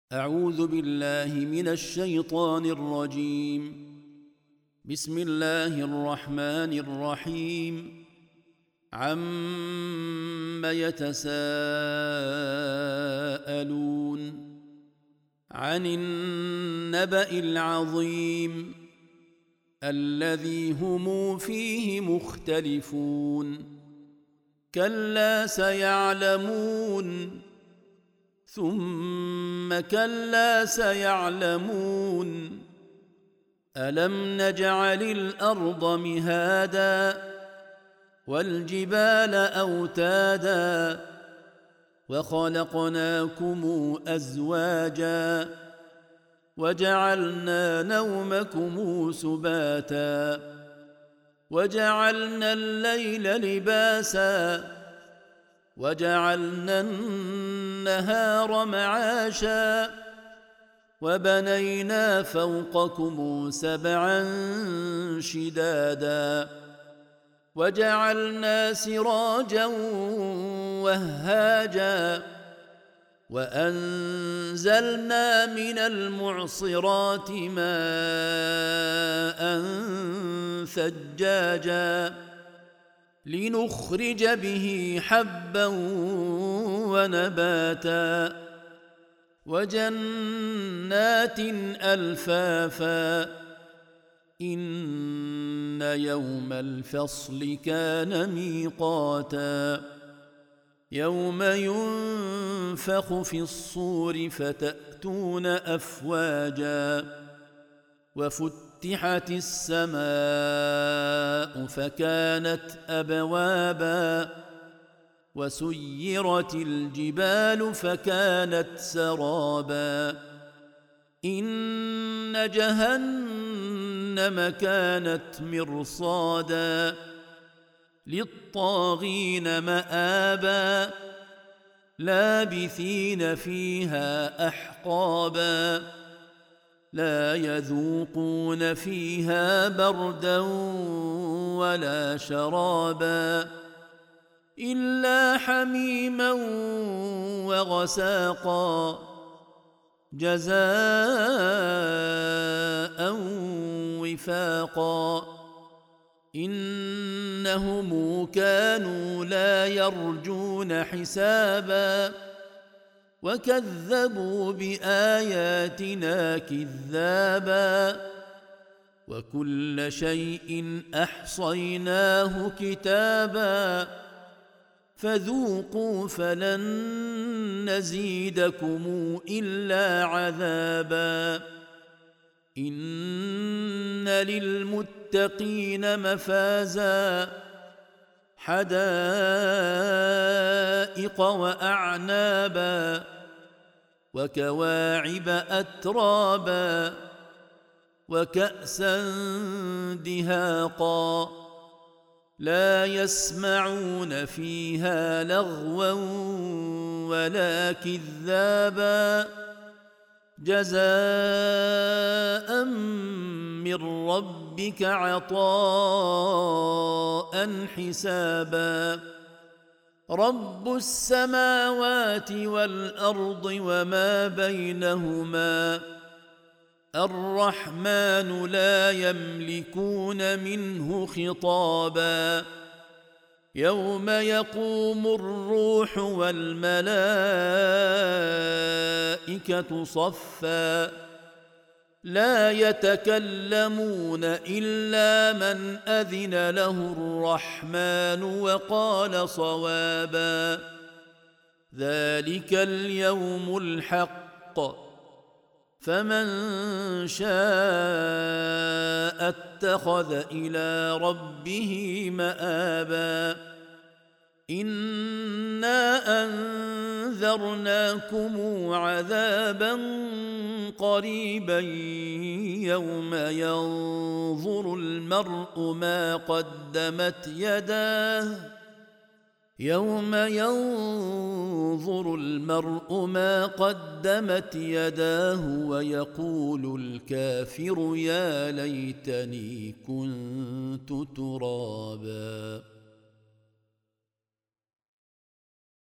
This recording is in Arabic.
أعوذ بالله من الشيطان الرجيم. بسم الله الرحمن الرحيم. عم يتساءلون عن النبأ العظيم الذي هم فيه مختلفون. كلا سيعلمون ثم كلا سيعلمون. ألم نجعل الأرض مهادا والجبال أوتادا وخلقناكم أزواجا وجعلنا نومكم سباتا وجعلنا الليل لباسا وجعلنا النهار معاشا وبنينا فوقكم سبعا شدادا وجعلنا سراجا وهاجا وأنزلنا من المعصرات ماء ثجاجا لنخرج به حبا ونباتا وجنات ألفافا. إن يوم الفصل كان ميقاتا يوم ينفخ في الصور فتأتون أفواجا وفتحت السماء فكانت أبوابا وسيرت الجبال فكانت سرابا. إن جهنم كانت مرصادا للطاغين مآبا لابثين فيها أحقابا لا يذوقون فيها بردا ولا شرابا إلا حميما وغساقا جزاء وفاقا. إنهم كانوا لا يرجون حسابا وكذبوا بآياتنا كذابا وكل شيء أحصيناه كتابا فذوقوا فلن نزيدكم إلا عذابا. إن للمتقين مفازا حدائق وأعنابا وكواعب أترابا وكأسا دهاقا لا يسمعون فيها لغوا ولا كذابا جزاء من ربك عطاء حسابا. رب السماوات والأرض وما بينهما الرحمن لا يملكون منه خطابا. يوم يقوم الروح والملائكة صفا لا يتكلمون إلا من أذن له الرحمن وقال صوابا. ذلك اليوم الحق فمن شاء اتخذ إلى ربه مآبا. إنا أنذرناكم عذابا قريبا يوم ينظر المرء ما قدمت يداه ويقول الكافر يا ليتني كنت ترابا.